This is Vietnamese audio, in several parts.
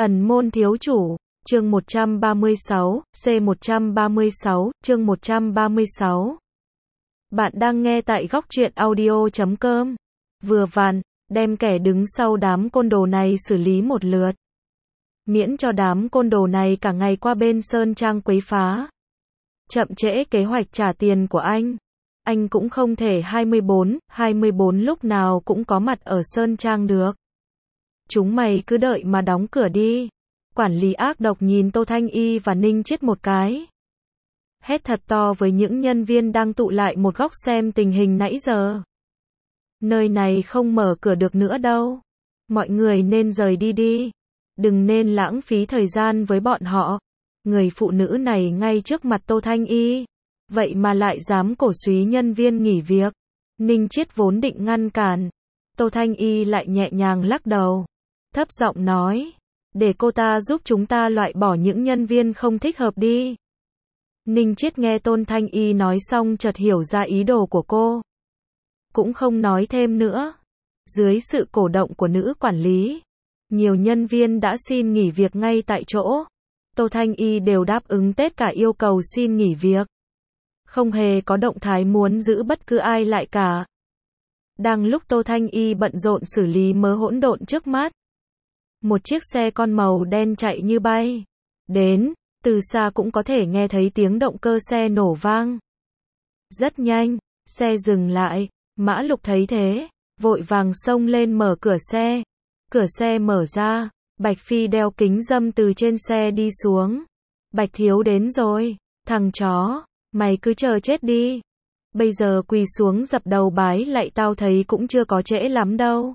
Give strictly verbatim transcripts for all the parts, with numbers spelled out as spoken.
Ẩn môn thiếu chủ, chương một trăm ba mươi sáu, C một trăm ba mươi sáu, chương một trăm ba mươi sáu. Bạn đang nghe tại góc truyện audio chấm com. Vừa vặn, đem kẻ đứng sau đám côn đồ này xử lý một lượt. Miễn cho đám côn đồ này cả ngày qua bên Sơn Trang quấy phá. Chậm trễ kế hoạch trả tiền của anh. Anh cũng không thể hai mươi bốn, hai mươi bốn lúc nào cũng có mặt ở Sơn Trang được. Chúng mày cứ đợi mà đóng cửa đi. Quản lý ác độc nhìn Tô Thanh Y và Ninh Chiết một cái. Hét thật to với những nhân viên đang tụ lại một góc xem tình hình nãy giờ. Nơi này không mở cửa được nữa đâu. Mọi người nên rời đi đi. Đừng nên lãng phí thời gian với bọn họ. Người phụ nữ này ngay trước mặt Tô Thanh Y. Vậy mà lại dám cổ súy nhân viên nghỉ việc. Ninh Chiết vốn định ngăn cản. Tô Thanh Y lại nhẹ nhàng lắc đầu. Thấp giọng nói. Để cô ta giúp chúng ta loại bỏ những nhân viên không thích hợp đi. Ninh Chiết nghe Tôn Thanh Y nói xong chợt hiểu ra ý đồ của cô. Cũng không nói thêm nữa. Dưới sự cổ động của nữ quản lý, nhiều nhân viên đã xin nghỉ việc ngay tại chỗ. Tô Thanh Y đều đáp ứng tất cả yêu cầu xin nghỉ việc. Không hề có động thái muốn giữ bất cứ ai lại cả. Đang lúc Tô Thanh Y bận rộn xử lý mớ hỗn độn trước mắt, một chiếc xe con màu đen chạy như bay. Đến, từ xa cũng có thể nghe thấy tiếng động cơ xe nổ vang. Rất nhanh, xe dừng lại, Mã Lục thấy thế, vội vàng xông lên mở cửa xe. Cửa xe mở ra, Bạch Phi đeo kính râm từ trên xe đi xuống. Bạch thiếu đến rồi, thằng chó, mày cứ chờ chết đi. Bây giờ quỳ xuống dập đầu bái lạy tao thấy cũng chưa có trễ lắm đâu.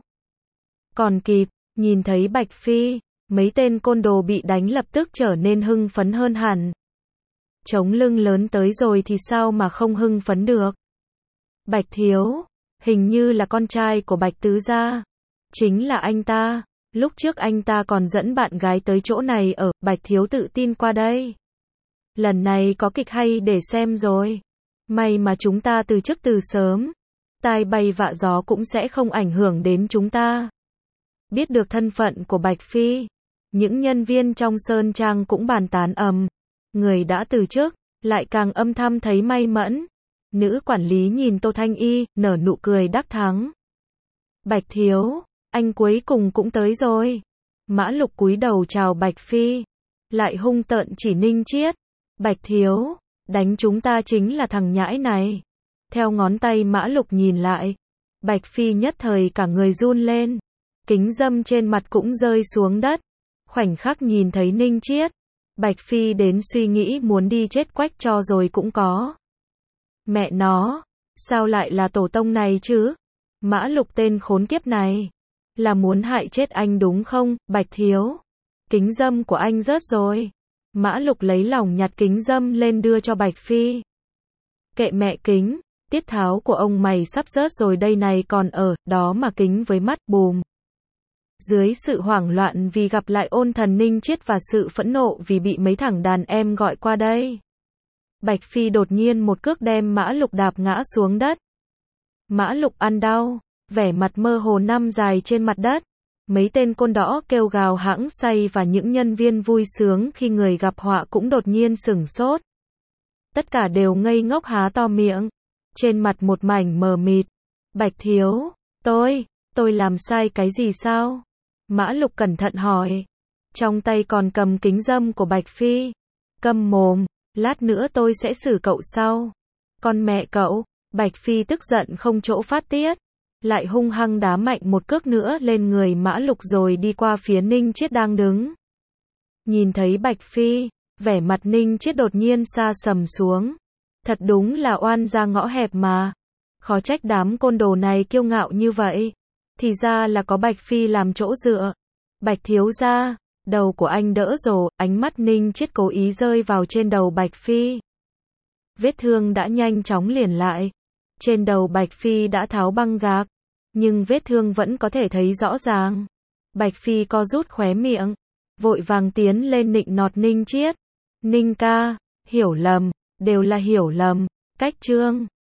Còn kịp. Nhìn thấy Bạch Phi, mấy tên côn đồ bị đánh lập tức trở nên hưng phấn hơn hẳn. Chống lưng lớn tới rồi thì sao mà không hưng phấn được. Bạch thiếu, hình như là con trai của Bạch tứ gia. Chính là anh ta, lúc trước anh ta còn dẫn bạn gái tới chỗ này ở, Bạch thiếu tự tin qua đây. Lần này có kịch hay để xem rồi. May mà chúng ta từ chức từ sớm. Tai bay vạ gió cũng sẽ không ảnh hưởng đến chúng ta. Biết được thân phận của Bạch Phi, những nhân viên trong Sơn Trang cũng bàn tán ầm. Người đã từ chức, lại càng âm thầm thấy may mẫn. Nữ quản lý nhìn Tô Thanh Y, nở nụ cười đắc thắng. Bạch thiếu, anh cuối cùng cũng tới rồi. Mã Lục cúi đầu chào Bạch Phi, lại hung tợn chỉ Ninh Chiết. Bạch thiếu, đánh chúng ta chính là thằng nhãi này. Theo ngón tay Mã Lục nhìn lại, Bạch Phi nhất thời cả người run lên. Kính râm trên mặt cũng rơi xuống đất. Khoảnh khắc nhìn thấy Ninh Chiết, Bạch Phi đến suy nghĩ muốn đi chết quách cho rồi cũng có. Mẹ nó, sao lại là tổ tông này chứ? Mã Lục tên khốn kiếp này, là muốn hại chết anh đúng không, Bạch thiếu? Kính râm của anh rớt rồi. Mã Lục lấy lòng nhặt kính râm lên đưa cho Bạch Phi. Kệ mẹ kính, tiết tháo của ông mày sắp rớt rồi đây này còn ở, đó mà kính với mắt bùm. Dưới sự hoảng loạn vì gặp lại ôn thần Ninh Chiết và sự phẫn nộ vì bị mấy thằng đàn em gọi qua đây, Bạch Phi đột nhiên một cước đem Mã Lục đạp ngã xuống đất. Mã Lục ăn đau, vẻ mặt mơ hồ nằm dài trên mặt đất. Mấy tên côn đỏ kêu gào hãng say và những nhân viên vui sướng khi người gặp họa cũng đột nhiên sửng sốt. Tất cả đều ngây ngốc há to miệng, trên mặt một mảnh mờ mịt. Bạch thiếu, tôi, tôi làm sai cái gì sao? Mã Lục cẩn thận hỏi. Trong tay còn cầm kính râm của Bạch Phi. Câm mồm, lát nữa tôi sẽ xử cậu sau. Con mẹ cậu, Bạch Phi tức giận không chỗ phát tiết. Lại hung hăng đá mạnh một cước nữa lên người Mã Lục rồi đi qua phía Ninh Chiết đang đứng. Nhìn thấy Bạch Phi, vẻ mặt Ninh Chiết đột nhiên sa sầm xuống. Thật đúng là oan ra ngõ hẹp mà. Khó trách đám côn đồ này kiêu ngạo như vậy. Thì ra là có Bạch Phi làm chỗ dựa. Bạch thiếu gia, đầu của anh đỡ rồi, ánh mắt Ninh Chiết cố ý rơi vào trên đầu Bạch Phi. Vết thương đã nhanh chóng liền lại. Trên đầu Bạch Phi đã tháo băng gạc, nhưng vết thương vẫn có thể thấy rõ ràng. Bạch Phi co rút khóe miệng, vội vàng tiến lên nịnh nọt Ninh Chiết. Ninh ca, hiểu lầm, đều là hiểu lầm, cách trương.